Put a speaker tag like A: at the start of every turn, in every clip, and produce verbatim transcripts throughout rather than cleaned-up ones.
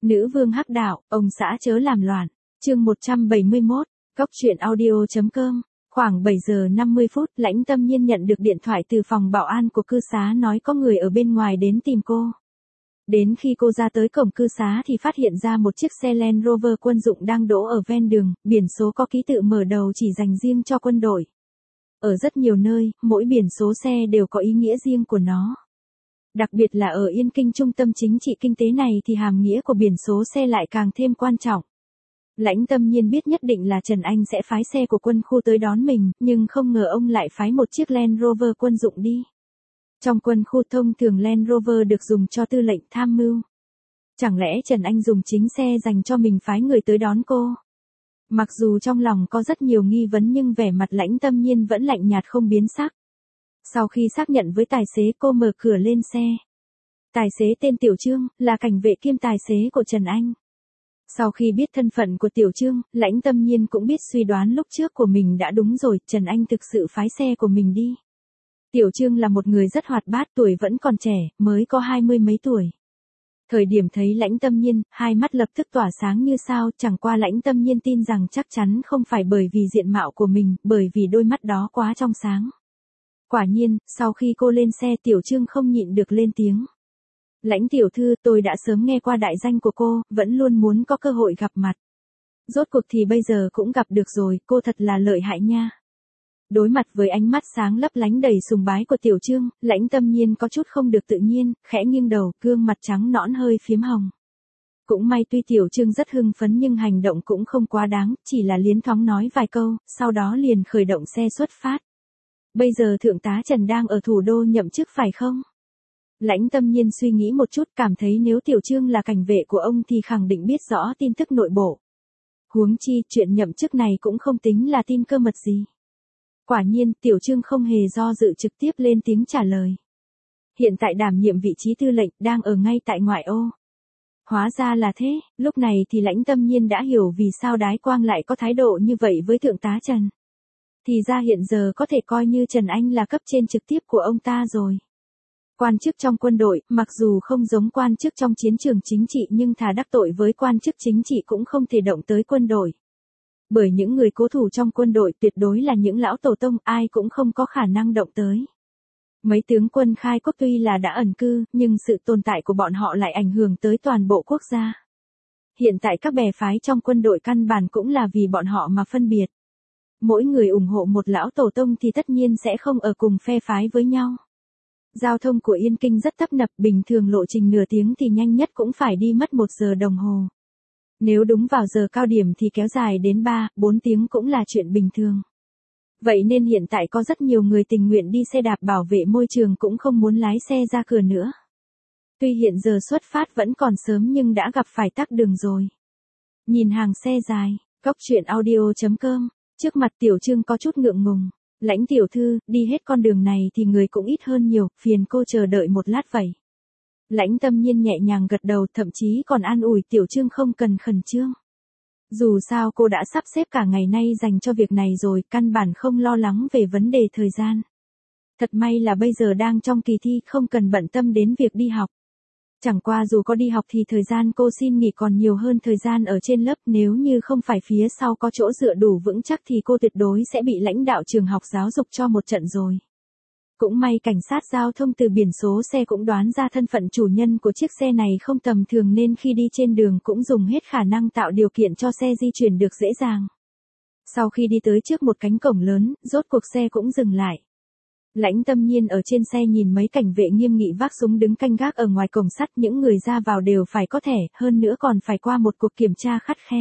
A: Nữ vương hắc đạo, ông xã chớ làm loạn. Chương một trăm bảy mươi mốt, Cốc truyện audio.com. Khoảng bảy giờ năm mươi phút, Lãnh Tâm Nhiên nhận được điện thoại từ phòng bảo an của cư xá nói có người ở bên ngoài đến tìm cô. Đến khi cô ra tới cổng cư xá thì phát hiện ra một chiếc xe Land Rover quân dụng đang đỗ ở ven đường, biển số có ký tự mở đầu chỉ dành riêng cho quân đội. Ở rất nhiều nơi, mỗi biển số xe đều có ý nghĩa riêng của nó. Đặc biệt là ở Yên Kinh, trung tâm chính trị kinh tế này thì hàm nghĩa của biển số xe lại càng thêm quan trọng. Lãnh Tâm Nhiên biết nhất định là Trần Anh sẽ phái xe của quân khu tới đón mình, nhưng không ngờ ông lại phái một chiếc Land Rover quân dụng đi. Trong quân khu thông thường Land Rover được dùng cho tư lệnh tham mưu. Chẳng lẽ Trần Anh dùng chính xe dành cho mình phái người tới đón cô? Mặc dù trong lòng có rất nhiều nghi vấn nhưng vẻ mặt Lãnh Tâm Nhiên vẫn lạnh nhạt không biến sắc. Sau khi xác nhận với tài xế, cô mở cửa lên xe. Tài xế tên Tiểu Trương, là cảnh vệ kiêm tài xế của Trần Anh. Sau khi biết thân phận của Tiểu Trương, Lãnh Tâm Nhiên cũng biết suy đoán lúc trước của mình đã đúng rồi, Trần Anh thực sự phái xe của mình đi. Tiểu Trương là một người rất hoạt bát, tuổi vẫn còn trẻ, mới có hai mươi mấy tuổi. Thời điểm thấy Lãnh Tâm Nhiên, hai mắt lập tức tỏa sáng như sao, chẳng qua Lãnh Tâm Nhiên tin rằng chắc chắn không phải bởi vì diện mạo của mình, bởi vì đôi mắt đó quá trong sáng. Quả nhiên, sau khi cô lên xe, Tiểu Trương không nhịn được lên tiếng. Lãnh tiểu thư, tôi đã sớm nghe qua đại danh của cô, vẫn luôn muốn có cơ hội gặp mặt. Rốt cuộc thì bây giờ cũng gặp được rồi, cô thật là lợi hại nha. Đối mặt với ánh mắt sáng lấp lánh đầy sùng bái của Tiểu Trương, Lãnh Tâm Nhiên có chút không được tự nhiên, khẽ nghiêng đầu, gương mặt trắng nõn hơi phím hồng. Cũng may tuy Tiểu Trương rất hưng phấn nhưng hành động cũng không quá đáng, chỉ là liến thoáng nói vài câu, sau đó liền khởi động xe xuất phát. Bây giờ Thượng tá Trần đang ở thủ đô nhậm chức phải không? Lãnh Tâm Nhiên suy nghĩ một chút, cảm thấy nếu Tiểu Trương là cảnh vệ của ông thì khẳng định biết rõ tin tức nội bộ. Huống chi, chuyện nhậm chức này cũng không tính là tin cơ mật gì. Quả nhiên, Tiểu Trương không hề do dự trực tiếp lên tiếng trả lời. Hiện tại đảm nhiệm vị trí tư lệnh, đang ở ngay tại ngoại ô. Hóa ra là thế, lúc này thì Lãnh Tâm Nhiên đã hiểu vì sao Đái Quang lại có thái độ như vậy với Thượng tá Trần. Thì ra hiện giờ có thể coi như Trần Anh là cấp trên trực tiếp của ông ta rồi. Quan chức trong quân đội, mặc dù không giống quan chức trong chiến trường chính trị nhưng thà đắc tội với quan chức chính trị cũng không thể động tới quân đội. Bởi những người cố thủ trong quân đội tuyệt đối là những lão tổ tông, ai cũng không có khả năng động tới. Mấy tướng quân khai quốc tuy là đã ẩn cư, nhưng sự tồn tại của bọn họ lại ảnh hưởng tới toàn bộ quốc gia. Hiện tại các bè phái trong quân đội căn bản cũng là vì bọn họ mà phân biệt. Mỗi người ủng hộ một lão tổ tông thì tất nhiên sẽ không ở cùng phe phái với nhau. Giao thông của Yên Kinh rất tấp nập, bình thường lộ trình nửa tiếng thì nhanh nhất cũng phải đi mất một giờ đồng hồ. Nếu đúng vào giờ cao điểm thì kéo dài đến ba, bốn tiếng cũng là chuyện bình thường. Vậy nên hiện tại có rất nhiều người tình nguyện đi xe đạp bảo vệ môi trường cũng không muốn lái xe ra cửa nữa. Tuy hiện giờ xuất phát vẫn còn sớm nhưng đã gặp phải tắc đường rồi. Nhìn hàng xe dài, Cốc truyện audio.com, trước mặt Tiểu Trương có chút ngượng ngùng. Lãnh tiểu thư, đi hết con đường này thì người cũng ít hơn nhiều, phiền cô chờ đợi một lát vậy. Lãnh Tâm Nhiên nhẹ nhàng gật đầu, thậm chí còn an ủi Tiểu Trương không cần khẩn trương. Dù sao cô đã sắp xếp cả ngày nay dành cho việc này rồi, căn bản không lo lắng về vấn đề thời gian. Thật may là bây giờ đang trong kỳ thi, không cần bận tâm đến việc đi học. Chẳng qua dù có đi học thì thời gian cô xin nghỉ còn nhiều hơn thời gian ở trên lớp, nếu như không phải phía sau có chỗ dựa đủ vững chắc thì cô tuyệt đối sẽ bị lãnh đạo trường học giáo dục cho một trận rồi. Cũng may cảnh sát giao thông từ biển số xe cũng đoán ra thân phận chủ nhân của chiếc xe này không tầm thường nên khi đi trên đường cũng dùng hết khả năng tạo điều kiện cho xe di chuyển được dễ dàng. Sau khi đi tới trước một cánh cổng lớn, rốt cuộc xe cũng dừng lại. Lãnh Tâm Nhiên ở trên xe nhìn mấy cảnh vệ nghiêm nghị vác súng đứng canh gác ở ngoài cổng sắt, những người ra vào đều phải có thẻ, hơn nữa còn phải qua một cuộc kiểm tra khắt khe.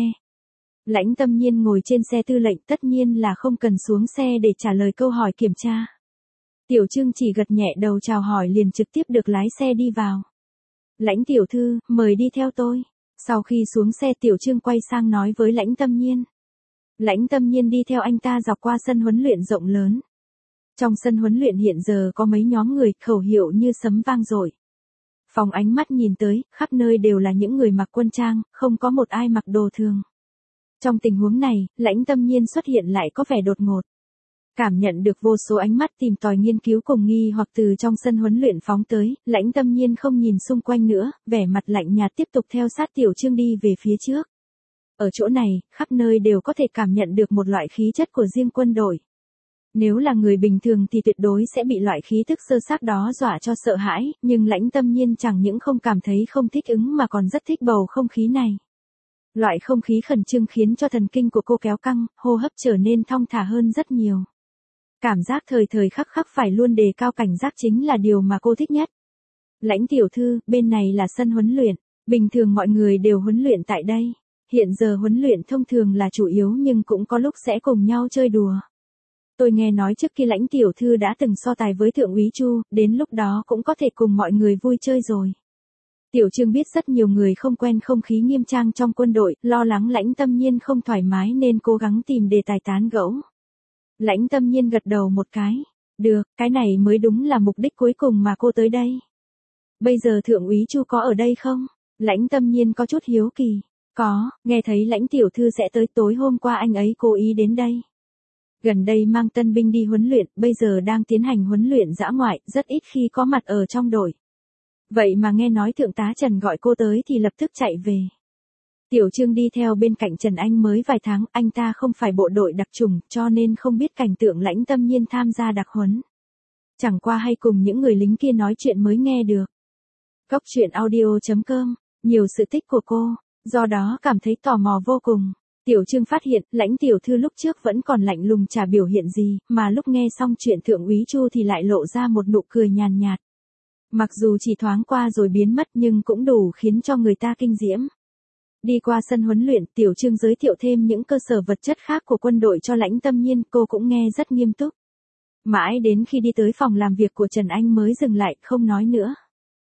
A: Lãnh Tâm Nhiên ngồi trên xe tư lệnh, tất nhiên là không cần xuống xe để trả lời câu hỏi kiểm tra. Tiểu Trương chỉ gật nhẹ đầu chào hỏi liền trực tiếp được lái xe đi vào. Lãnh tiểu thư, mời đi theo tôi. Sau khi xuống xe Tiểu Trương quay sang nói với Lãnh Tâm Nhiên. Lãnh Tâm Nhiên đi theo anh ta dọc qua sân huấn luyện rộng lớn. Trong sân huấn luyện hiện giờ có mấy nhóm người, khẩu hiệu như sấm vang dội. Phòng ánh mắt nhìn tới, khắp nơi đều là những người mặc quân trang, không có một ai mặc đồ thường. Trong tình huống này, Lãnh Tâm Nhiên xuất hiện lại có vẻ đột ngột. Cảm nhận được vô số ánh mắt tìm tòi nghiên cứu cùng nghi hoặc từ trong sân huấn luyện phóng tới, Lãnh Tâm Nhiên không nhìn xung quanh nữa, vẻ mặt lạnh nhạt tiếp tục theo sát Tiểu Trương đi về phía trước. Ở chỗ này, khắp nơi đều có thể cảm nhận được một loại khí chất của riêng quân đội. Nếu là người bình thường thì tuyệt đối sẽ bị loại khí thức sơ xác đó dọa cho sợ hãi, nhưng Lãnh Tâm Nhiên chẳng những không cảm thấy không thích ứng mà còn rất thích bầu không khí này. Loại không khí khẩn trương khiến cho thần kinh của cô kéo căng, hô hấp trở nên thong thả hơn rất nhiều. Cảm giác thời thời khắc khắc phải luôn đề cao cảnh giác chính là điều mà cô thích nhất. Lãnh tiểu thư, bên này là sân huấn luyện, bình thường mọi người đều huấn luyện tại đây. Hiện giờ huấn luyện thông thường là chủ yếu nhưng cũng có lúc sẽ cùng nhau chơi đùa. Tôi nghe nói trước khi Lãnh tiểu thư đã từng so tài với Thượng úy Chu, đến lúc đó cũng có thể cùng mọi người vui chơi rồi. Tiểu Trương biết rất nhiều người không quen không khí nghiêm trang trong quân đội, lo lắng Lãnh Tâm Nhiên không thoải mái nên cố gắng tìm đề tài tán gẫu. Lãnh Tâm Nhiên gật đầu một cái. Được, cái này mới đúng là mục đích cuối cùng mà cô tới đây. Bây giờ Thượng úy Chu có ở đây không? Lãnh Tâm Nhiên có chút hiếu kỳ. Có, nghe thấy Lãnh tiểu thư sẽ tới, tối hôm qua anh ấy cố ý đến đây. Gần đây mang tân binh đi huấn luyện, bây giờ đang tiến hành huấn luyện dã ngoại, rất ít khi có mặt ở trong đội. Vậy mà nghe nói Thượng tá Trần gọi cô tới thì lập tức chạy về. Tiểu Trương đi theo bên cạnh Trần Anh mới vài tháng, anh ta không phải bộ đội đặc chủng, cho nên không biết cảnh tượng Lãnh Tâm Nhiên tham gia đặc huấn. Chẳng qua hay cùng những người lính kia nói chuyện mới nghe được. Cốc truyện audio chấm com, nhiều sự tích của cô, do đó cảm thấy tò mò vô cùng. Tiểu Trương phát hiện, Lãnh tiểu thư lúc trước vẫn còn lạnh lùng chả biểu hiện gì, mà lúc nghe xong chuyện Thượng úy Chu thì lại lộ ra một nụ cười nhàn nhạt. Mặc dù chỉ thoáng qua rồi biến mất nhưng cũng đủ khiến cho người ta kinh diễm. Đi qua sân huấn luyện, Tiểu Trương giới thiệu thêm những cơ sở vật chất khác của quân đội cho Lãnh Tâm Nhiên, cô cũng nghe rất nghiêm túc. Mãi đến khi đi tới phòng làm việc của Trần Anh mới dừng lại, không nói nữa.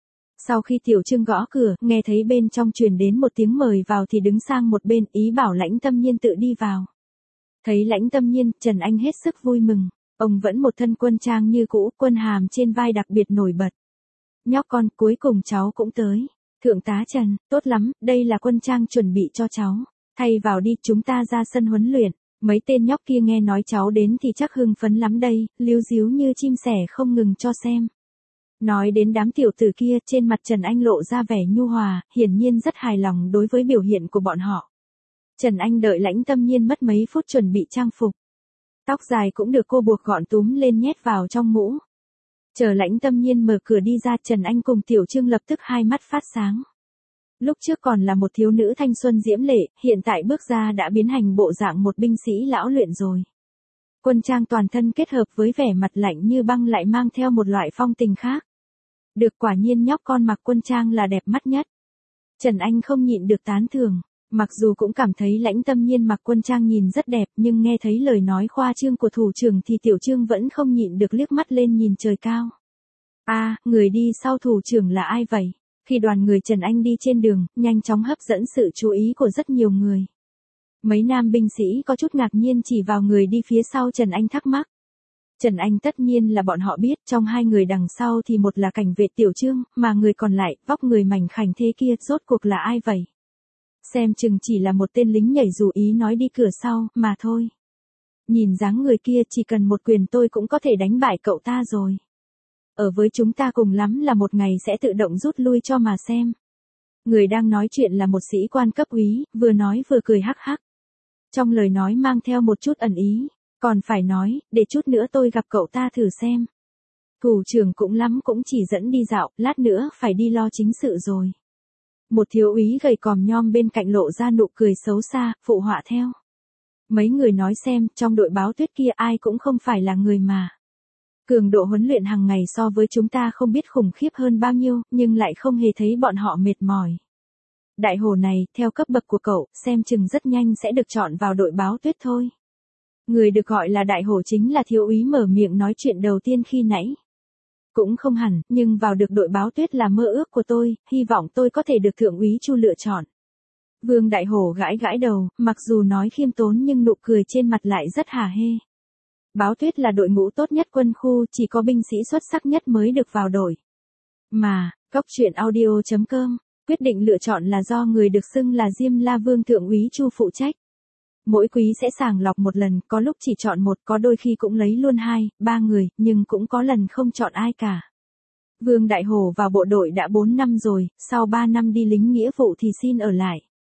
A: Sau khi Tiểu Trương gõ cửa, nghe thấy bên trong truyền đến một tiếng mời vào thì đứng sang một bên, ý bảo Lãnh Tâm Nhiên tự đi vào. Thấy Lãnh Tâm Nhiên, Trần Anh hết sức vui mừng, ông vẫn một thân quân trang như cũ, quân hàm trên vai đặc biệt nổi bật. Nhóc con, cuối cùng cháu cũng tới. Thượng tá Trần, tốt lắm, đây là quân trang chuẩn bị cho cháu. Thay vào đi, chúng ta ra sân huấn luyện. Mấy tên nhóc kia nghe nói cháu đến thì chắc hưng phấn lắm đây, líu díu như chim sẻ không ngừng cho xem. Nói đến đám tiểu tử kia, trên mặt Trần Anh lộ ra vẻ nhu hòa, hiển nhiên rất hài lòng đối với biểu hiện của bọn họ. Trần Anh đợi Lãnh Tâm Nhiên mất mấy phút chuẩn bị trang phục. Tóc dài cũng được cô buộc gọn túm lên nhét vào trong mũ. Chờ Lãnh Tâm Nhiên mở cửa đi ra, Trần Anh cùng Tiểu Trương lập tức hai mắt phát sáng. Lúc trước còn là một thiếu nữ thanh xuân diễm lệ, hiện tại bước ra đã biến thành bộ dạng một binh sĩ lão luyện rồi. Quân trang toàn thân kết hợp với vẻ mặt lạnh như băng lại mang theo một loại phong tình khác. Được, quả nhiên nhóc con mặc quân trang là đẹp mắt nhất. Trần Anh không nhịn được tán thưởng, mặc dù cũng cảm thấy Lãnh Tâm Nhiên mặc quân trang nhìn rất đẹp, nhưng nghe thấy lời nói khoa trương của thủ trưởng thì Tiểu Trương vẫn không nhịn được liếc mắt lên nhìn trời cao. A, à, người đi sau thủ trưởng là ai vậy? Khi đoàn người Trần Anh đi trên đường, nhanh chóng hấp dẫn sự chú ý của rất nhiều người. Mấy nam binh sĩ có chút ngạc nhiên chỉ vào người đi phía sau Trần Anh thắc mắc. Trần Anh tất nhiên là bọn họ biết, trong hai người đằng sau thì một là cảnh vệ Tiểu Trương, mà người còn lại, vóc người mảnh khảnh thế kia, rốt cuộc là ai vậy? Xem chừng chỉ là một tên lính nhảy dù ý nói đi cửa sau, mà thôi. Nhìn dáng người kia chỉ cần một quyền tôi cũng có thể đánh bại cậu ta rồi. Ở với chúng ta cùng lắm là một ngày sẽ tự động rút lui cho mà xem. Người đang nói chuyện là một sĩ quan cấp úy, vừa nói vừa cười hắc hắc. Trong lời nói mang theo một chút ẩn ý, còn phải nói, để chút nữa tôi gặp cậu ta thử xem. Thủ trưởng cũng lắm cũng chỉ dẫn đi dạo, lát nữa phải đi lo chính sự rồi. Một thiếu úy gầy còm nhom bên cạnh lộ ra nụ cười xấu xa, phụ họa theo. Mấy người nói xem, trong đội báo tuyết kia ai cũng không phải là người mà. Cường độ huấn luyện hàng ngày so với chúng ta không biết khủng khiếp hơn bao nhiêu, nhưng lại không hề thấy bọn họ mệt mỏi. Đại hồ này, theo cấp bậc của cậu, xem chừng rất nhanh sẽ được chọn vào đội báo tuyết thôi. Người được gọi là đại hổ chính là thiếu úy mở miệng nói chuyện đầu tiên khi nãy. Cũng không hẳn, nhưng vào được đội báo tuyết là mơ ước của tôi, hy vọng tôi có thể được thượng úy Chu lựa chọn. Vương đại hổ gãi gãi đầu, mặc dù nói khiêm tốn nhưng nụ cười trên mặt lại rất hả hê. Báo tuyết là đội ngũ tốt nhất quân khu, chỉ có binh sĩ xuất sắc nhất mới được vào đội. Mà, cốc truyện audio chấm com, quyết định lựa chọn là do người được xưng là Diêm La Vương thượng úy Chu phụ trách. Mỗi quý sẽ sàng lọc một lần, có lúc chỉ chọn một, có đôi khi cũng lấy luôn hai, ba người, nhưng cũng có lần không chọn ai cả. Vương Đại Hổ vào bộ đội đã bốn năm rồi, sau ba năm đi lính nghĩa vụ thì xin ở lại.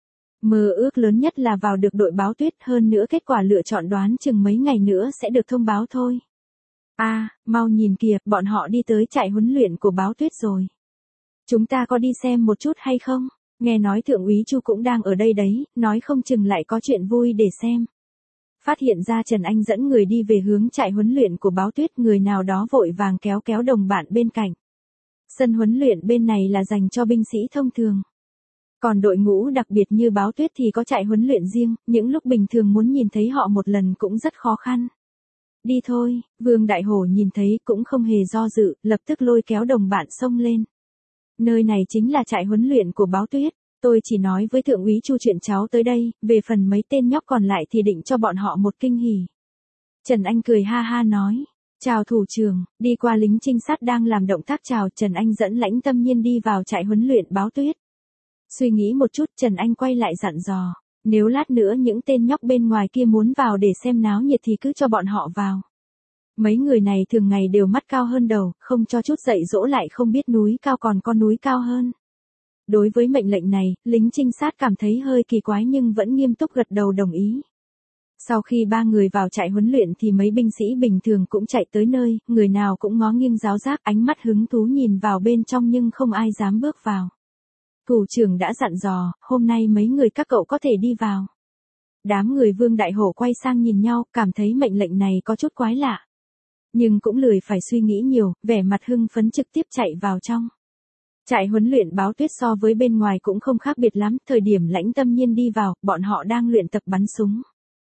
A: Mơ ước lớn nhất là vào được đội Báo Tuyết, hơn nữa kết quả lựa chọn đoán chừng mấy ngày nữa sẽ được thông báo thôi. A, à, mau nhìn kìa, bọn họ đi tới trại huấn luyện của Báo Tuyết rồi. Chúng ta có đi xem một chút hay không? Nghe nói Thượng úy Chu cũng đang ở đây đấy, nói không chừng lại có chuyện vui để xem. Phát hiện ra Trần Anh dẫn người đi về hướng trại huấn luyện của Báo Tuyết, người nào đó vội vàng kéo kéo đồng bạn bên cạnh. Sân huấn luyện bên này là dành cho binh sĩ thông thường. Còn đội ngũ đặc biệt như Báo Tuyết thì có trại huấn luyện riêng, những lúc bình thường muốn nhìn thấy họ một lần cũng rất khó khăn. Đi thôi, Vương Đại Hổ nhìn thấy cũng không hề do dự, lập tức lôi kéo đồng bạn xông lên. Nơi này chính là trại huấn luyện của Báo Tuyết, tôi chỉ nói với Thượng úy Chu chuyện cháu tới đây, về phần mấy tên nhóc còn lại thì định cho bọn họ một kinh hỉ. Trần Anh cười ha ha nói, chào thủ trưởng, đi qua lính trinh sát đang làm động tác chào, Trần Anh dẫn Lãnh Tâm Nhiên đi vào trại huấn luyện Báo Tuyết. Suy nghĩ một chút, Trần Anh quay lại dặn dò, nếu lát nữa những tên nhóc bên ngoài kia muốn vào để xem náo nhiệt thì cứ cho bọn họ vào. Mấy người này thường ngày đều mắt cao hơn đầu, không cho chút dạy dỗ lại không biết núi cao còn có núi cao hơn. Đối với mệnh lệnh này, lính trinh sát cảm thấy hơi kỳ quái nhưng vẫn nghiêm túc gật đầu đồng ý. Sau khi ba người vào trại huấn luyện thì mấy binh sĩ bình thường cũng chạy tới nơi, người nào cũng ngó nghiêng giáo giác, ánh mắt hứng thú nhìn vào bên trong nhưng không ai dám bước vào. Thủ trưởng đã dặn dò, hôm nay mấy người các cậu có thể đi vào. Đám người Vương Đại Hổ quay sang nhìn nhau, cảm thấy mệnh lệnh này có chút quái lạ. Nhưng cũng lười phải suy nghĩ nhiều, vẻ mặt hưng phấn trực tiếp chạy vào trong. Trại huấn luyện Báo Tuyết so với bên ngoài cũng không khác biệt lắm, thời điểm Lãnh Tâm Nhiên đi vào, bọn họ đang luyện tập bắn súng.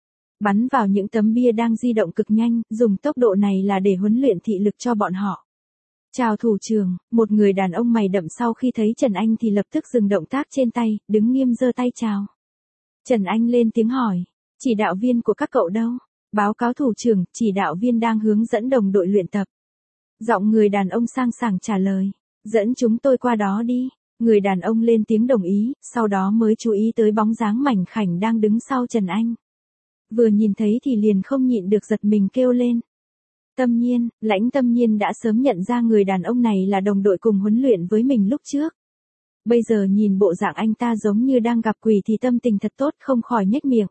A: Bắn vào những tấm bia đang di động cực nhanh, dùng tốc độ này là để huấn luyện thị lực cho bọn họ. Chào thủ trưởng, một người đàn ông mày đậm sau khi thấy Trần Anh thì lập tức dừng động tác trên tay, đứng nghiêm giơ tay chào. Trần Anh lên tiếng hỏi, chỉ đạo viên của các cậu đâu? Báo cáo thủ trưởng, chỉ đạo viên đang hướng dẫn đồng đội luyện tập. Giọng người đàn ông sang sảng trả lời, dẫn chúng tôi qua đó đi. Người đàn ông lên tiếng đồng ý, sau đó mới chú ý tới bóng dáng mảnh khảnh đang đứng sau Trần Anh. Vừa nhìn thấy thì liền không nhịn được giật mình kêu lên. Tâm Nhiên, Lãnh Tâm Nhiên đã sớm nhận ra người đàn ông này là đồng đội cùng huấn luyện với mình lúc trước. Bây giờ nhìn bộ dạng anh ta giống như đang gặp quỷ thì tâm tình thật tốt, không khỏi nhếch miệng.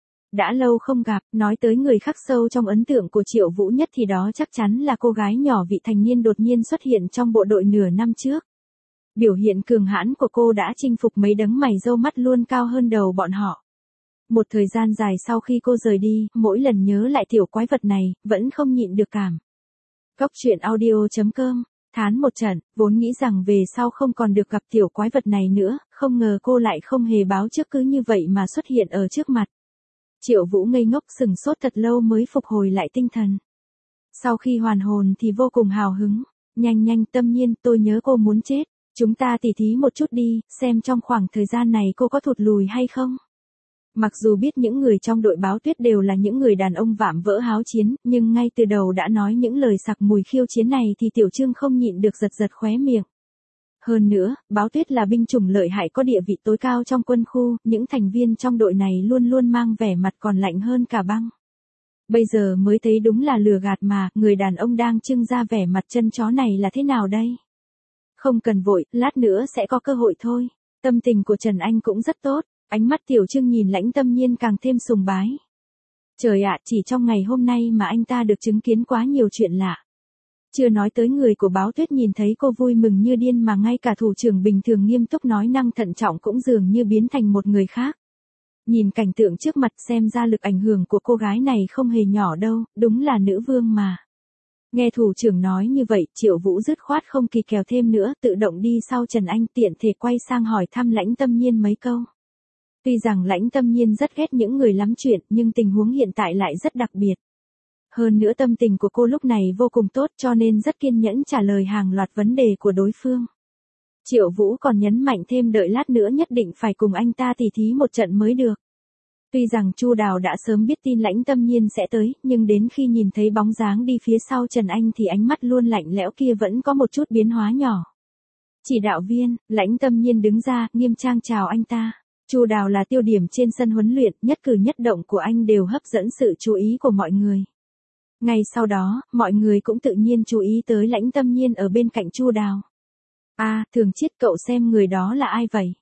A: Đã lâu không gặp, nói tới người khắc sâu trong ấn tượng của Triệu Vũ nhất thì đó chắc chắn là cô gái nhỏ vị thành niên đột nhiên xuất hiện trong bộ đội nửa năm trước. Biểu hiện cường hãn của cô đã chinh phục mấy đấng mày râu mắt luôn cao hơn đầu bọn họ. Một thời gian dài sau khi cô rời đi, mỗi lần nhớ lại tiểu quái vật này, vẫn không nhịn được cảm. Cốc truyện audio chấm com, thán một trận, vốn nghĩ rằng về sau không còn được gặp tiểu quái vật này nữa, không ngờ cô lại không hề báo trước cứ như vậy mà xuất hiện ở trước mặt. Triệu Vũ ngây ngốc sừng sốt thật lâu mới phục hồi lại tinh thần. Sau khi hoàn hồn thì vô cùng hào hứng, nhanh nhanh Tâm Nhiên, tôi nhớ cô muốn chết, chúng ta tỉ thí một chút đi, xem trong khoảng thời gian này cô có thụt lùi hay không. Mặc dù biết những người trong đội Báo Tuyết đều là những người đàn ông vạm vỡ háo chiến, nhưng ngay từ đầu đã nói những lời sặc mùi khiêu chiến này thì Tiểu Trương không nhịn được giật giật khóe miệng. Hơn nữa, Báo Tuyết là binh chủng lợi hại có địa vị tối cao trong quân khu, những thành viên trong đội này luôn luôn mang vẻ mặt còn lạnh hơn cả băng. Bây giờ mới thấy đúng là lừa gạt mà, người đàn ông đang trưng ra vẻ mặt chân chó này là thế nào đây? Không cần vội, lát nữa sẽ có cơ hội thôi. Tâm tình của Trần Anh cũng rất tốt, ánh mắt Tiểu Trương nhìn Lãnh Tâm Nhiên càng thêm sùng bái. Trời ạ, chỉ trong ngày hôm nay mà anh ta được chứng kiến quá nhiều chuyện lạ. Chưa nói tới người của Báo Tuyết nhìn thấy cô vui mừng như điên mà ngay cả thủ trưởng bình thường nghiêm túc nói năng thận trọng cũng dường như biến thành một người khác. Nhìn cảnh tượng trước mặt xem ra lực ảnh hưởng của cô gái này không hề nhỏ đâu, đúng là nữ vương mà. Nghe thủ trưởng nói như vậy, Triệu Vũ dứt khoát không kỳ kèo thêm nữa, tự động đi sau Trần Anh tiện thể quay sang hỏi thăm Lãnh Tâm Nhiên mấy câu. Tuy rằng Lãnh Tâm Nhiên rất ghét những người lắm chuyện, nhưng tình huống hiện tại lại rất đặc biệt. Hơn nữa tâm tình của cô lúc này vô cùng tốt cho nên rất kiên nhẫn trả lời hàng loạt vấn đề của đối phương. Triệu Vũ còn nhấn mạnh thêm đợi lát nữa nhất định phải cùng anh ta tỉ thí một trận mới được. Tuy rằng Chu Đào đã sớm biết tin Lãnh Tâm Nhiên sẽ tới, nhưng đến khi nhìn thấy bóng dáng đi phía sau Trần Anh thì ánh mắt luôn lạnh lẽo kia vẫn có một chút biến hóa nhỏ. Chỉ đạo viên, Lãnh Tâm Nhiên đứng ra, nghiêm trang chào anh ta. Chu Đào là tiêu điểm trên sân huấn luyện, nhất cử nhất động của anh đều hấp dẫn sự chú ý của mọi người. Ngay sau đó, mọi người cũng tự nhiên chú ý tới Lãnh Tâm Nhiên ở bên cạnh Chu Đào. À, Thường Chiết, cậu xem người đó là ai vậy?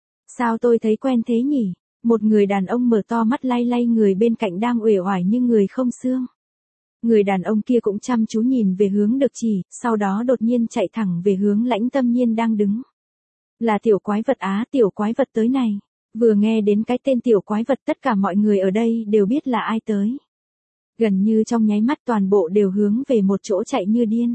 A: Sao tôi thấy quen thế nhỉ? Một người đàn ông mở to mắt lay lay người bên cạnh đang uể oải như người không xương. Người đàn ông kia cũng chăm chú nhìn về hướng được chỉ, sau đó đột nhiên chạy thẳng về hướng Lãnh Tâm Nhiên đang đứng. Là tiểu quái vật á, tiểu quái vật tới này. Vừa nghe đến cái tên tiểu quái vật, tất cả mọi người ở đây đều biết là ai tới. Gần như trong nháy mắt toàn bộ đều hướng về một chỗ chạy như điên.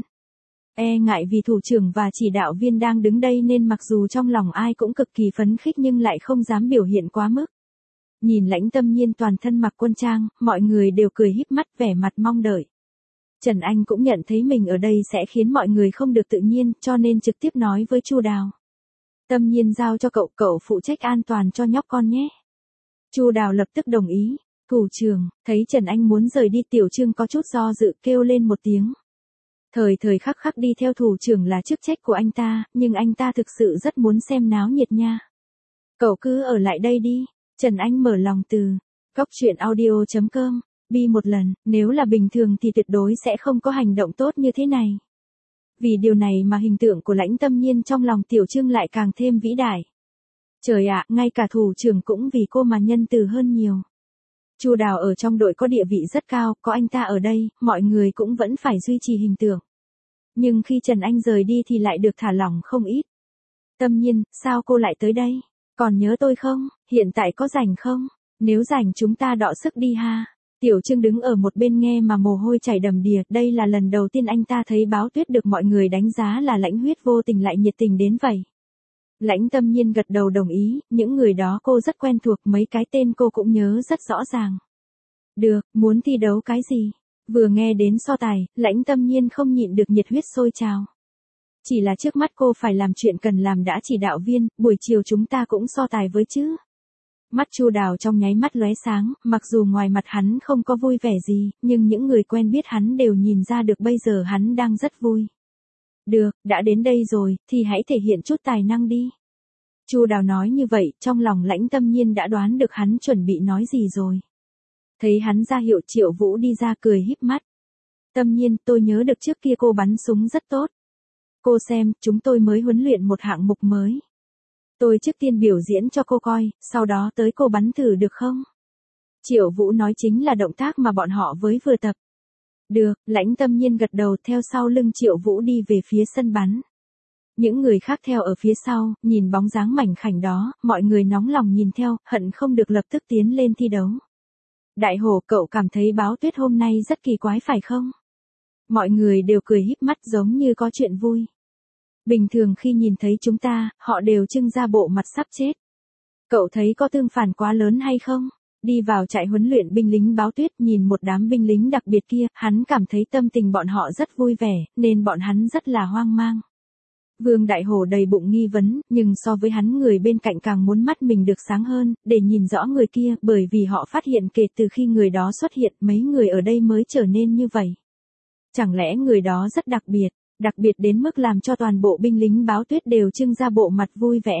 A: E ngại vì thủ trưởng và chỉ đạo viên đang đứng đây nên mặc dù trong lòng ai cũng cực kỳ phấn khích nhưng lại không dám biểu hiện quá mức. Nhìn Lãnh Tâm Nhiên toàn thân mặc quân trang, mọi người đều cười híp mắt vẻ mặt mong đợi. Trần Anh cũng nhận thấy mình ở đây sẽ khiến mọi người không được tự nhiên, cho nên trực tiếp nói với Chu Đào. Tâm Nhiên giao cho cậu, cậu phụ trách an toàn cho nhóc con nhé. Chu Đào lập tức đồng ý. Thủ trưởng, thấy Trần Anh muốn rời đi, Tiểu Trương có chút do dự kêu lên một tiếng. Thời thời khắc khắc đi theo thủ trưởng là chức trách của anh ta, nhưng anh ta thực sự rất muốn xem náo nhiệt nha. Cậu cứ ở lại đây đi. Trần Anh mở lòng từ. Góc truyện audio chấm com. Bi một lần, nếu là bình thường thì tuyệt đối sẽ không có hành động tốt như thế này. Vì điều này mà hình tượng của Lãnh Tâm Nhiên trong lòng Tiểu Trương lại càng thêm vĩ đại. Trời ạ, ngay cả thủ trưởng cũng vì cô mà nhân từ hơn nhiều. Chu Đào ở trong đội có địa vị rất cao, có anh ta ở đây, mọi người cũng vẫn phải duy trì hình tượng. Nhưng khi Trần Anh rời đi thì lại được thả lỏng không ít. Tâm Nhiên, sao cô lại tới đây? Còn nhớ tôi không? Hiện tại có rảnh không? Nếu rảnh chúng ta đọ sức đi ha. Tiểu Trương đứng ở một bên nghe mà mồ hôi chảy đầm đìa, đây là lần đầu tiên anh ta thấy Báo Tuyết được mọi người đánh giá là lãnh huyết vô tình lại nhiệt tình đến vậy. Lãnh Tâm Nhiên gật đầu đồng ý, những người đó cô rất quen thuộc, mấy cái tên cô cũng nhớ rất rõ ràng. Được, muốn thi đấu cái gì? Vừa nghe đến so tài, Lãnh Tâm Nhiên không nhịn được nhiệt huyết sôi trào. Chỉ là trước mắt cô phải làm chuyện cần làm đã, chỉ đạo viên, buổi chiều chúng ta cũng so tài với chứ. Mắt Chu Đào trong nháy mắt lóe sáng, mặc dù ngoài mặt hắn không có vui vẻ gì, nhưng những người quen biết hắn đều nhìn ra được bây giờ hắn đang rất vui. Được, đã đến đây rồi, thì hãy thể hiện chút tài năng đi. Chu Đào nói như vậy, trong lòng Lãnh Tâm Nhiên đã đoán được hắn chuẩn bị nói gì rồi. Thấy hắn ra hiệu, Triệu Vũ đi ra cười híp mắt. Tâm Nhiên, tôi nhớ được trước kia cô bắn súng rất tốt. Cô xem, chúng tôi mới huấn luyện một hạng mục mới. Tôi trước tiên biểu diễn cho cô coi, sau đó tới cô bắn thử được không? Triệu Vũ nói chính là động tác mà bọn họ với vừa tập. Được, Lãnh Tâm Nhiên gật đầu, theo sau lưng Triệu Vũ đi về phía sân bắn. Những người khác theo ở phía sau, nhìn bóng dáng mảnh khảnh đó, mọi người nóng lòng nhìn theo, hận không được lập tức tiến lên thi đấu. Đại Hổ, cậu cảm thấy Báo Tuyết hôm nay rất kỳ quái phải không? Mọi người đều cười híp mắt giống như có chuyện vui. Bình thường khi nhìn thấy chúng ta, họ đều trưng ra bộ mặt sắp chết. Cậu thấy có tương phản quá lớn hay không? Đi vào trại huấn luyện binh lính Báo Tuyết, nhìn một đám binh lính đặc biệt kia, hắn cảm thấy tâm tình bọn họ rất vui vẻ, nên bọn hắn rất là hoang mang. Vương Đại Hổ đầy bụng nghi vấn, nhưng so với hắn người bên cạnh càng muốn mắt mình được sáng hơn, để nhìn rõ người kia, bởi vì họ phát hiện kể từ khi người đó xuất hiện, mấy người ở đây mới trở nên như vậy. Chẳng lẽ người đó rất đặc biệt, đặc biệt đến mức làm cho toàn bộ binh lính Báo Tuyết đều trưng ra bộ mặt vui vẻ.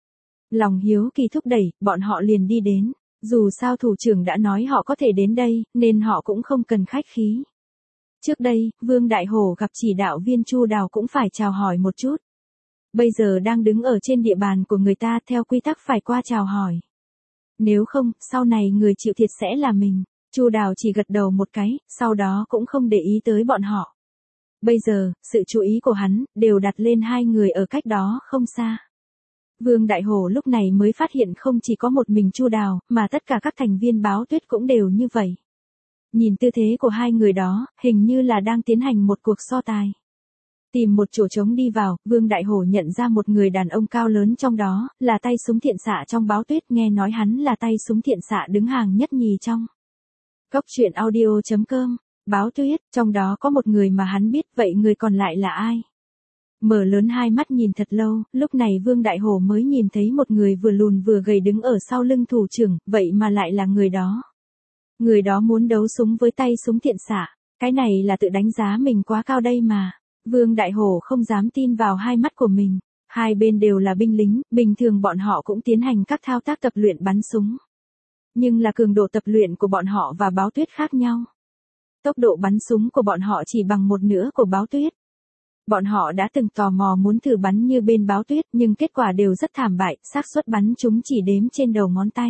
A: Lòng hiếu kỳ thúc đẩy, bọn họ liền đi đến. Dù sao thủ trưởng đã nói họ có thể đến đây, nên họ cũng không cần khách khí. Trước đây, Vương Đại Hổ gặp chỉ đạo viên Chu Đào cũng phải chào hỏi một chút. Bây giờ đang đứng ở trên địa bàn của người ta, theo quy tắc phải qua chào hỏi. Nếu không, sau này người chịu thiệt sẽ là mình. Chu Đào chỉ gật đầu một cái, sau đó cũng không để ý tới bọn họ. Bây giờ, sự chú ý của hắn, đều đặt lên hai người ở cách đó không xa. Vương Đại Hổ lúc này mới phát hiện không chỉ có một mình Chu Đào, mà tất cả các thành viên Báo Tuyết cũng đều như vậy. Nhìn tư thế của hai người đó, hình như là đang tiến hành một cuộc so tài. Tìm một chỗ trống đi vào, Vương Đại Hổ nhận ra một người đàn ông cao lớn trong đó, là tay súng thiện xạ trong Báo Tuyết, nghe nói hắn là tay súng thiện xạ đứng hàng nhất nhì trong. Góc truyện audio chấm com, Báo Tuyết, trong đó có một người mà hắn biết, vậy người còn lại là ai? Mở lớn hai mắt nhìn thật lâu, lúc này Vương Đại Hổ mới nhìn thấy một người vừa lùn vừa gầy đứng ở sau lưng thủ trưởng, vậy mà lại là người đó. Người đó muốn đấu súng với tay súng thiện xạ, cái này là tự đánh giá mình quá cao đây mà. Vương Đại Hổ không dám tin vào hai mắt của mình, Hai bên đều là binh lính, bình thường bọn họ cũng tiến hành các thao tác tập luyện bắn súng. Nhưng là cường độ tập luyện của bọn họ và Báo Tuyết khác nhau. Tốc độ bắn súng của bọn họ chỉ bằng một nửa của Báo Tuyết. Bọn họ đã từng tò mò muốn thử bắn như bên Báo Tuyết nhưng kết quả đều rất thảm bại, xác suất bắn chúng chỉ đếm trên đầu ngón tay.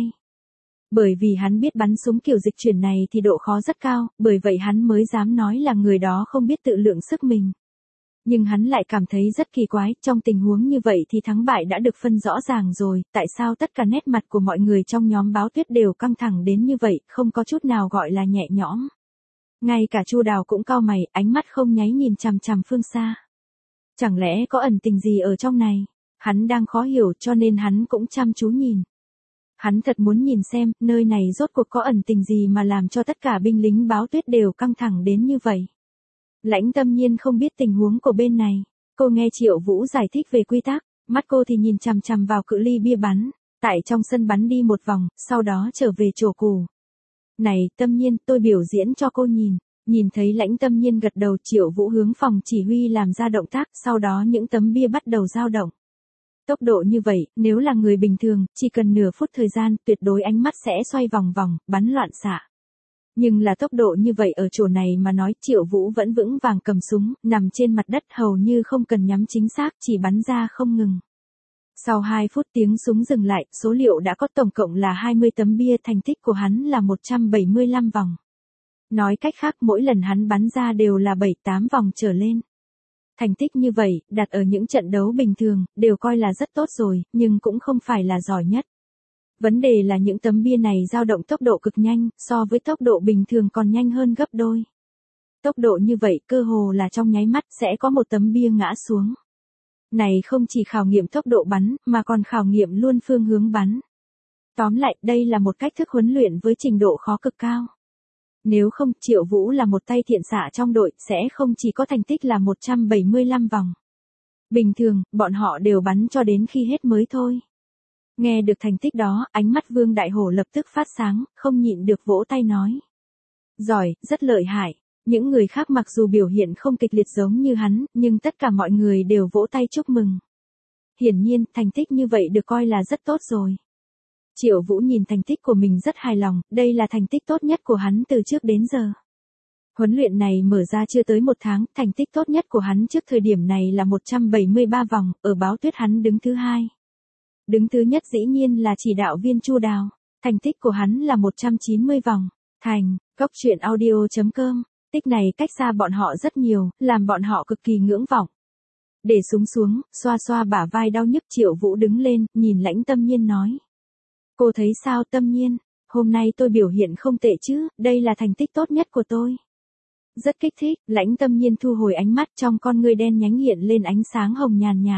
A: Bởi vì hắn biết bắn súng kiểu dịch chuyển này thì độ khó rất cao, bởi vậy hắn mới dám nói là người đó không biết tự lượng sức mình. Nhưng hắn lại cảm thấy rất kỳ quái, trong tình huống như vậy thì thắng bại đã được phân rõ ràng rồi, tại sao tất cả nét mặt của mọi người trong nhóm Báo Tuyết đều căng thẳng đến như vậy, không có chút nào gọi là nhẹ nhõm. Ngay cả Chu Đào cũng cau mày, ánh mắt không nháy nhìn chằm chằm phương xa. Chẳng lẽ có ẩn tình gì ở trong này? Hắn đang khó hiểu cho nên hắn cũng chăm chú nhìn. Hắn thật muốn nhìn xem, nơi này rốt cuộc có ẩn tình gì mà làm cho tất cả binh lính Báo Tuyết đều căng thẳng đến như vậy. Lãnh Tâm Nhiên không biết tình huống của bên này. Cô nghe Triệu Vũ giải thích về quy tắc, mắt cô thì nhìn chằm chằm vào cự ly bia bắn, tại trong sân bắn đi một vòng, sau đó trở về chỗ cũ. Này, Tâm Nhiên, tôi biểu diễn cho cô nhìn. Nhìn thấy Lãnh Tâm Nhiên gật đầu, Triệu Vũ hướng phòng chỉ huy làm ra động tác, sau đó những tấm bia bắt đầu dao động. Tốc độ như vậy, nếu là người bình thường, chỉ cần nửa phút thời gian, tuyệt đối ánh mắt sẽ xoay vòng vòng, bắn loạn xạ. Nhưng là tốc độ như vậy ở chỗ này mà nói, Triệu Vũ vẫn vững vàng cầm súng, nằm trên mặt đất hầu như không cần nhắm chính xác, chỉ bắn ra không ngừng. Sau hai phút tiếng súng dừng lại, số liệu đã có tổng cộng là hai mươi tấm bia, thành tích của hắn là một trăm bảy mươi lăm vòng. Nói cách khác mỗi lần hắn bắn ra đều là bảy tám vòng trở lên. Thành tích như vậy, đặt ở những trận đấu bình thường, đều coi là rất tốt rồi, nhưng cũng không phải là giỏi nhất. Vấn đề là những tấm bia này dao động tốc độ cực nhanh, so với tốc độ bình thường còn nhanh hơn gấp đôi. Tốc độ như vậy cơ hồ là trong nháy mắt sẽ có một tấm bia ngã xuống. Này không chỉ khảo nghiệm tốc độ bắn, mà còn khảo nghiệm luôn phương hướng bắn. Tóm lại, đây là một cách thức huấn luyện với trình độ khó cực cao. Nếu không, Triệu Vũ là một tay thiện xạ trong đội, sẽ không chỉ có thành tích là một trăm bảy mươi lăm vòng. Bình thường, bọn họ đều bắn cho đến khi hết mới thôi. Nghe được thành tích đó, ánh mắt Vương Đại Hổ lập tức phát sáng, không nhịn được vỗ tay nói. Giỏi, rất lợi hại. Những người khác mặc dù biểu hiện không kịch liệt giống như hắn, nhưng tất cả mọi người đều vỗ tay chúc mừng. Hiển nhiên, thành tích như vậy được coi là rất tốt rồi. Triệu Vũ nhìn thành tích của mình rất hài lòng, đây là thành tích tốt nhất của hắn từ trước đến giờ. Huấn luyện này mở ra chưa tới một tháng, thành tích tốt nhất của hắn trước thời điểm này là một trăm bảy mươi ba vòng, ở Báo Tuyết hắn đứng thứ hai. Đứng thứ nhất dĩ nhiên là chỉ đạo viên Chu Đào, thành tích của hắn là một trăm chín mươi vòng. Thành, Cốc Truyện Audio chấm com, tích này cách xa bọn họ rất nhiều, làm bọn họ cực kỳ ngưỡng vọng. Để súng xuống, xoa xoa bả vai đau nhức, Triệu Vũ đứng lên, nhìn Lãnh Tâm Nhiên nói. Cô thấy sao Tâm Nhiên, hôm nay tôi biểu hiện không tệ chứ, đây là thành tích tốt nhất của tôi. Rất kích thích, Lãnh Tâm Nhiên thu hồi ánh mắt, trong con ngươi đen nhánh hiện lên ánh sáng hồng nhàn nhạt.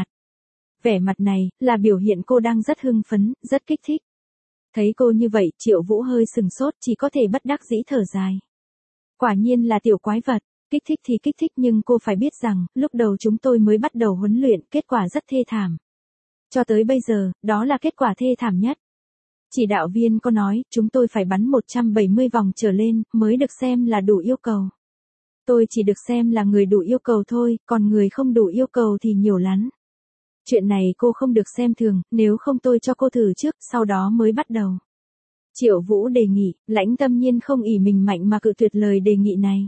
A: Vẻ mặt này, là biểu hiện cô đang rất hưng phấn, rất kích thích. Thấy cô như vậy, Triệu Vũ hơi sừng sốt, chỉ có thể bất đắc dĩ thở dài. Quả nhiên là tiểu quái vật, kích thích thì kích thích nhưng cô phải biết rằng, lúc đầu chúng tôi mới bắt đầu huấn luyện, kết quả rất thê thảm. Cho tới bây giờ, đó là kết quả thê thảm nhất. Chỉ đạo viên có nói, chúng tôi phải bắn một trăm bảy mươi vòng trở lên, mới được xem là đủ yêu cầu. Tôi chỉ được xem là người đủ yêu cầu thôi, còn người không đủ yêu cầu thì nhiều lắm. Chuyện này cô không được xem thường, nếu không tôi cho cô thử trước, sau đó mới bắt đầu. Triệu Vũ đề nghị, Lãnh Tâm Nhiên không ỷ mình mạnh mà cự tuyệt lời đề nghị này.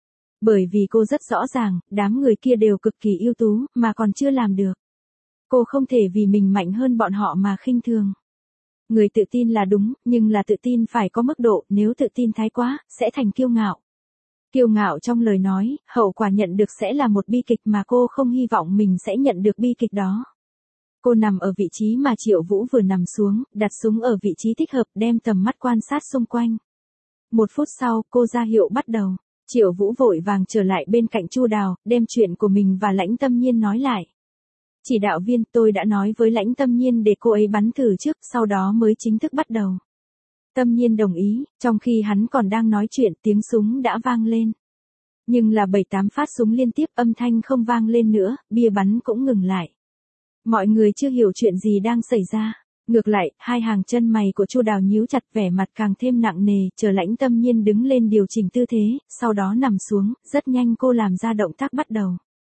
A: Bởi vì cô rất rõ ràng, đám người kia đều cực kỳ ưu tú, mà còn chưa làm được. Cô không thể vì mình mạnh hơn bọn họ mà khinh thường. Người tự tin là đúng, nhưng là tự tin phải có mức độ, nếu tự tin thái quá, sẽ thành kiêu ngạo. Kiêu ngạo trong lời nói, hậu quả nhận được sẽ là một bi kịch mà cô không hy vọng mình sẽ nhận được bi kịch đó. Cô nằm ở vị trí mà Triệu Vũ vừa nằm xuống, đặt súng ở vị trí thích hợp, đem tầm mắt quan sát xung quanh. Một phút sau, cô ra hiệu bắt đầu. Triệu Vũ vội vàng trở lại bên cạnh Chu Đào, đem chuyện của mình và Lãnh Tâm Nhiên nói lại. Chỉ đạo viên, tôi đã nói với Lãnh Tâm Nhiên để cô ấy bắn thử trước, sau đó mới chính thức bắt đầu. Tâm Nhiên đồng ý, trong khi hắn còn đang nói chuyện, tiếng súng đã vang lên. Nhưng là bảy tám phát súng liên tiếp, âm thanh không vang lên nữa, bia bắn cũng ngừng lại. Mọi người chưa hiểu chuyện gì đang xảy ra. Ngược lại, hai hàng chân mày của Chu Đào nhíu chặt, vẻ mặt càng thêm nặng nề, chờ Lãnh Tâm Nhiên đứng lên điều chỉnh tư thế, sau đó nằm xuống, rất nhanh cô làm ra động tác bắt đầu.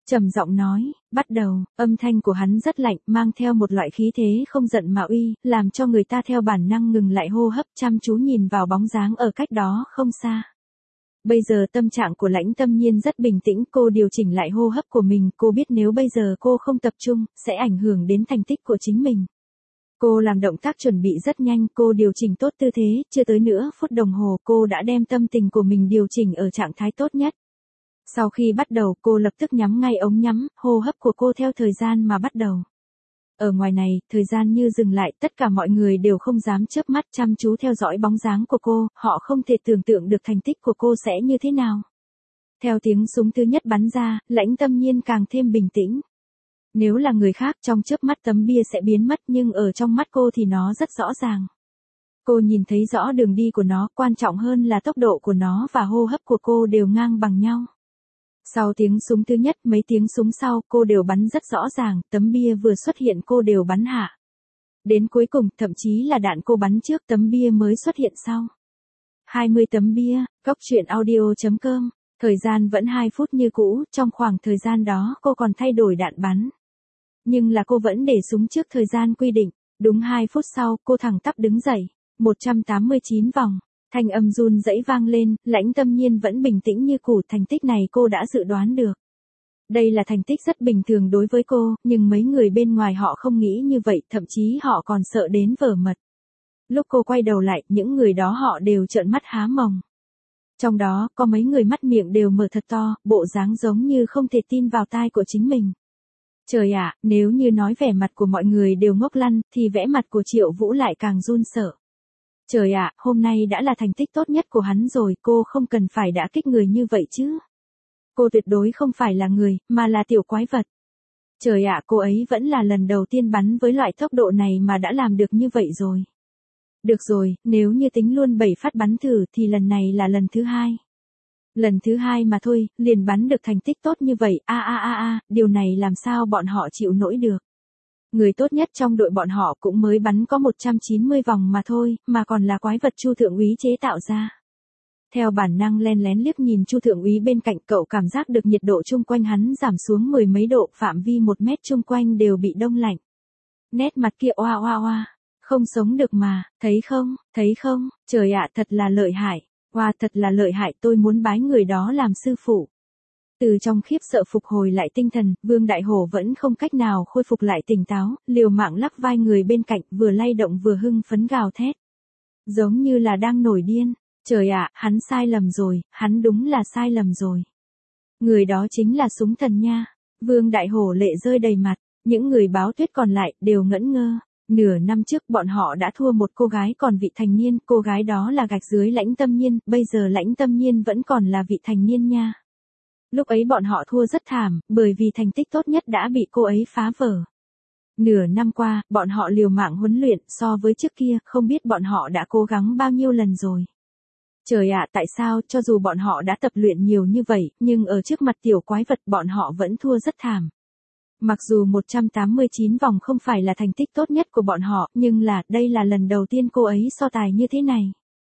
A: Trầm giọng nói, bắt đầu, âm thanh của hắn rất lạnh, mang theo một loại khí thế không giận mà uy, làm cho người ta theo bản năng ngừng lại hô hấp, chăm chú nhìn vào bóng dáng ở cách đó không xa. Bây giờ tâm trạng của Lãnh Tâm Nhiên rất bình tĩnh, cô điều chỉnh lại hô hấp của mình, cô biết nếu bây giờ cô không tập trung, sẽ ảnh hưởng đến thành tích của chính mình. Cô làm động tác chuẩn bị rất nhanh, cô điều chỉnh tốt tư thế, chưa tới nửa phút đồng hồ cô đã đem tâm tình của mình điều chỉnh ở trạng thái tốt nhất. Sau khi bắt đầu cô lập tức nhắm ngay ống nhắm, hô hấp của cô theo thời gian mà bắt đầu. Ở ngoài này, thời gian như dừng lại, tất cả mọi người đều không dám chớp mắt chăm chú theo dõi bóng dáng của cô, họ không thể tưởng tượng được thành tích của cô sẽ như thế nào. Theo tiếng súng thứ nhất bắn ra, Lãnh Tâm Nhiên càng thêm bình tĩnh. Nếu là người khác trong chớp mắt tấm bia sẽ biến mất nhưng ở trong mắt cô thì nó rất rõ ràng. Cô nhìn thấy rõ đường đi của nó, quan trọng hơn là tốc độ của nó và hô hấp của cô đều ngang bằng nhau. Sau tiếng súng thứ nhất, mấy tiếng súng sau, cô đều bắn rất rõ ràng, tấm bia vừa xuất hiện cô đều bắn hạ. Đến cuối cùng, thậm chí là đạn cô bắn trước, tấm bia mới xuất hiện sau. hai mươi tấm bia, góc truyện audio chấm com, thời gian vẫn hai phút như cũ, trong khoảng thời gian đó cô còn thay đổi đạn bắn. Nhưng là cô vẫn để súng trước thời gian quy định, đúng hai phút sau, cô thẳng tắp đứng dậy, một trăm tám mươi chín vòng. Thanh âm run rẩy vang lên, Lãnh Tâm Nhiên vẫn bình tĩnh như cũ, thành tích này cô đã dự đoán được. Đây là thành tích rất bình thường đối với cô, nhưng mấy người bên ngoài họ không nghĩ như vậy, thậm chí họ còn sợ đến vở mật. Lúc cô quay đầu lại, những người đó họ đều trợn mắt há mồm. Trong đó, có mấy người mắt miệng đều mở thật to, bộ dáng giống như không thể tin vào tai của chính mình. Trời ạ, nếu như nói vẻ mặt của mọi người đều ngốc lăn, thì vẻ mặt của Triệu Vũ lại càng run sợ. Trời ạ, hôm nay đã là thành tích tốt nhất của hắn rồi, cô không cần phải đả kích người như vậy chứ. Cô tuyệt đối không phải là người, mà là tiểu quái vật. Trời ạ, cô ấy vẫn là lần đầu tiên bắn với loại tốc độ này mà đã làm được như vậy rồi. Được rồi, nếu như tính luôn bảy phát bắn thử thì lần này là lần thứ hai. Lần thứ hai mà thôi, liền bắn được thành tích tốt như vậy, a a a a, điều này làm sao bọn họ chịu nổi được. Người tốt nhất trong đội bọn họ cũng mới bắn có một trăm chín mươi vòng mà thôi, mà còn là quái vật Chu Thượng Úy chế tạo ra. Theo bản năng len lén liếc nhìn Chu Thượng Úy bên cạnh, cậu cảm giác được nhiệt độ chung quanh hắn giảm xuống mười mấy độ, phạm vi một mét chung quanh đều bị đông lạnh. Nét mặt kia oa oa oa, không sống được mà, thấy không, thấy không, trời ạ, thật là lợi hại, oa thật là lợi hại, tôi muốn bái người đó làm sư phụ. Từ trong khiếp sợ phục hồi lại tinh thần, Vương Đại Hổ vẫn không cách nào khôi phục lại tỉnh táo, liều mạng lắc vai người bên cạnh, vừa lay động vừa hưng phấn gào thét. Giống như là đang nổi điên, trời ạ, hắn sai lầm rồi, hắn đúng là sai lầm rồi. Người đó chính là Súng Thần nha. Vương Đại Hổ lệ rơi đầy mặt, những người báo tuyết còn lại đều ngẩn ngơ. Nửa năm trước bọn họ đã thua một cô gái còn vị thành niên, cô gái đó là gạch dưới Lãnh Tâm Nhiên, bây giờ Lãnh Tâm Nhiên vẫn còn là vị thành niên nha. Lúc ấy bọn họ thua rất thảm, bởi vì thành tích tốt nhất đã bị cô ấy phá vỡ. Nửa năm qua, bọn họ liều mạng huấn luyện, so với trước kia, không biết bọn họ đã cố gắng bao nhiêu lần rồi. Trời ạ, tại sao, cho dù bọn họ đã tập luyện nhiều như vậy, nhưng ở trước mặt tiểu quái vật bọn họ vẫn thua rất thảm. Mặc dù một trăm tám mươi chín vòng không phải là thành tích tốt nhất của bọn họ, nhưng là, đây là lần đầu tiên cô ấy so tài như thế này.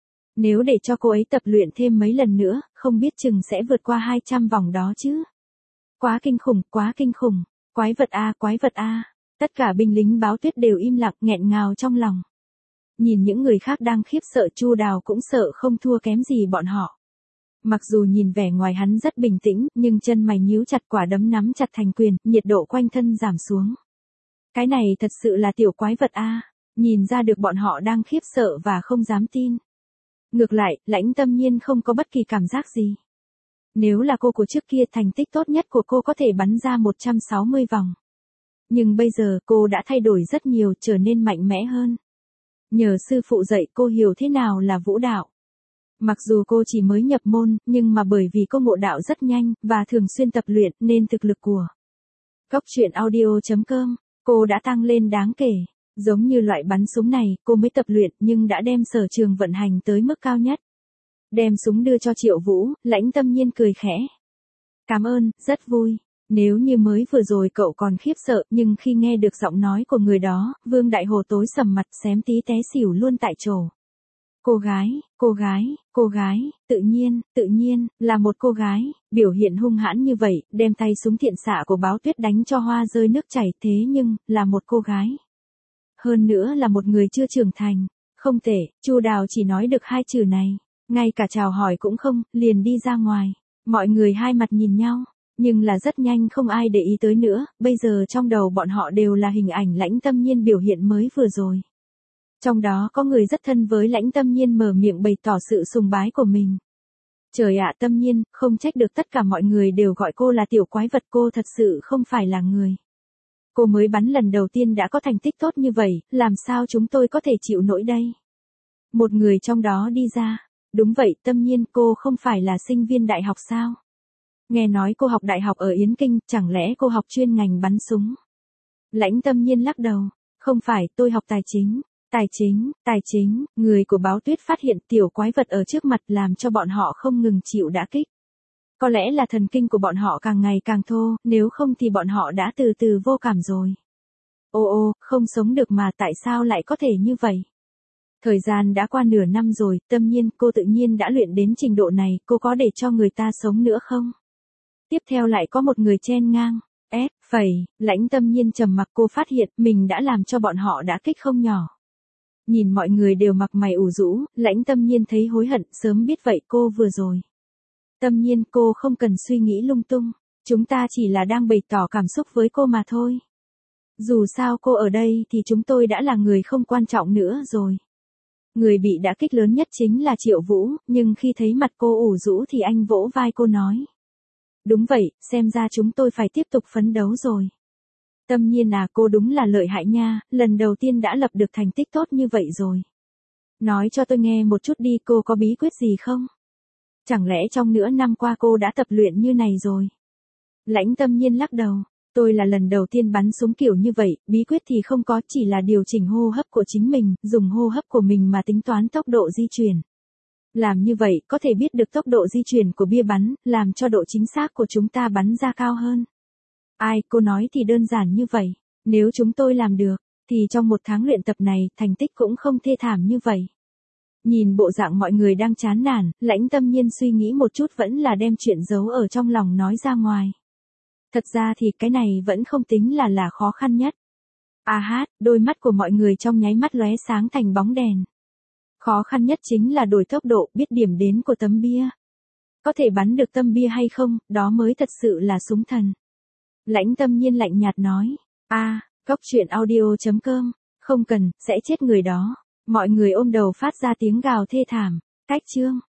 A: Nếu để cho cô ấy tập luyện thêm mấy lần nữa, không biết chừng sẽ vượt qua hai trăm vòng đó chứ. Quá kinh khủng, quá kinh khủng. Quái vật a, quái vật a. Tất cả binh lính báo tuyết đều im lặng nghẹn ngào trong lòng. Nhìn những người khác đang khiếp sợ, Chu Đào cũng sợ không thua kém gì bọn họ. Mặc dù nhìn vẻ ngoài hắn rất bình tĩnh, nhưng chân mày nhíu chặt, quả đấm nắm chặt thành quyền, nhiệt độ quanh thân giảm xuống. Cái này thật sự là tiểu quái vật a, nhìn ra được bọn họ đang khiếp sợ và không dám tin. Ngược lại, Lãnh Tâm Nhiên không có bất kỳ cảm giác gì. Nếu là cô của trước kia, thành tích tốt nhất của cô có thể bắn ra một trăm sáu mươi vòng. Nhưng bây giờ cô đã thay đổi rất nhiều, trở nên mạnh mẽ hơn. Nhờ sư phụ dạy cô hiểu thế nào là vũ đạo. Mặc dù cô chỉ mới nhập môn, nhưng mà bởi vì cô ngộ đạo rất nhanh, và thường xuyên tập luyện, nên thực lực của góc truyện audio chấm com, cô đã tăng lên đáng kể. Giống như loại bắn súng này, cô mới tập luyện, nhưng đã đem sở trường vận hành tới mức cao nhất. Đem súng đưa cho Triệu Vũ, Lãnh Tâm Nhiên cười khẽ. Cảm ơn, rất vui. Nếu như mới vừa rồi cậu còn khiếp sợ, nhưng khi nghe được giọng nói của người đó, Vương Đại Hồ tối sầm mặt, xém tí té xỉu luôn tại chỗ. Cô gái, cô gái, cô gái, tự nhiên, tự nhiên, là một cô gái, biểu hiện hung hãn như vậy, đem tay súng thiện xạ của Báo Tuyết đánh cho hoa rơi nước chảy, thế nhưng, là một cô gái. Hơn nữa là một người chưa trưởng thành. Không tệ, Chu Đào chỉ nói được hai chữ này, ngay cả chào hỏi cũng không, liền đi ra ngoài. Mọi người hai mặt nhìn nhau, nhưng là rất nhanh không ai để ý tới nữa, bây giờ trong đầu bọn họ đều là hình ảnh Lãnh Tâm Nhiên biểu hiện mới vừa rồi. Trong đó có người rất thân với Lãnh Tâm Nhiên mở miệng bày tỏ sự sùng bái của mình. Trời ạ, Tâm Nhiên, không trách được tất cả mọi người đều gọi cô là tiểu quái vật, cô thật sự không phải là người. Cô mới bắn lần đầu tiên đã có thành tích tốt như vậy, làm sao chúng tôi có thể chịu nổi đây? Một người trong đó đi ra. Đúng vậy, Tâm Nhiên, cô không phải là sinh viên đại học sao? Nghe nói cô học đại học ở Yến Kinh, chẳng lẽ cô học chuyên ngành bắn súng? Lãnh Tâm Nhiên lắc đầu. Không phải, tôi học tài chính. Tài chính, tài chính, người của Báo Tuyết phát hiện tiểu quái vật ở trước mặt làm cho bọn họ không ngừng chịu đả kích. Có lẽ là thần kinh của bọn họ càng ngày càng thô, nếu không thì bọn họ đã từ từ vô cảm rồi. Ô ô, không sống được mà tại sao lại có thể như vậy? Thời gian đã qua nửa năm rồi, Tâm Nhiên, cô tự nhiên đã luyện đến trình độ này, cô có để cho người ta sống nữa không? Tiếp theo lại có một người chen ngang. Ép, phẩy, Lãnh Tâm Nhiên trầm mặc, cô phát hiện mình đã làm cho bọn họ đã kích không nhỏ. Nhìn mọi người đều mặc mày ủ rũ, Lãnh Tâm Nhiên thấy hối hận, sớm biết vậy cô vừa rồi. Tâm Nhiên, cô không cần suy nghĩ lung tung, chúng ta chỉ là đang bày tỏ cảm xúc với cô mà thôi. Dù sao cô ở đây thì chúng tôi đã là người không quan trọng nữa rồi. Người bị đả kích lớn nhất chính là Triệu Vũ, nhưng khi thấy mặt cô ủ rũ thì anh vỗ vai cô nói. Đúng vậy, xem ra chúng tôi phải tiếp tục phấn đấu rồi. Tâm Nhiên à, cô đúng là lợi hại nha, lần đầu tiên đã lập được thành tích tốt như vậy rồi. Nói cho tôi nghe một chút đi, cô có bí quyết gì không? Chẳng lẽ trong nửa năm qua cô đã tập luyện như này rồi? Lãnh Tâm Nhiên lắc đầu, tôi là lần đầu tiên bắn súng kiểu như vậy, bí quyết thì không có, chỉ là điều chỉnh hô hấp của chính mình, dùng hô hấp của mình mà tính toán tốc độ di chuyển. Làm như vậy, có thể biết được tốc độ di chuyển của bia bắn, làm cho độ chính xác của chúng ta bắn ra cao hơn. Ai, cô nói thì đơn giản như vậy, nếu chúng tôi làm được, thì trong một tháng luyện tập này, thành tích cũng không thê thảm như vậy. Nhìn bộ dạng mọi người đang chán nản, Lãnh Tâm Nhiên suy nghĩ một chút vẫn là đem chuyện giấu ở trong lòng nói ra ngoài. Thật ra thì cái này vẫn không tính là là khó khăn nhất. À hát, đôi mắt của mọi người trong nháy mắt lóe sáng thành bóng đèn. Khó khăn nhất chính là đổi tốc độ, biết điểm đến của tấm bia. Có thể bắn được tấm bia hay không, đó mới thật sự là súng thần. Lãnh Tâm Nhiên lạnh nhạt nói. A, à, cóc truyện audio chấm com, không cần, sẽ chết người đó. Mọi người ôm đầu phát ra tiếng gào thê thảm. Cách chương.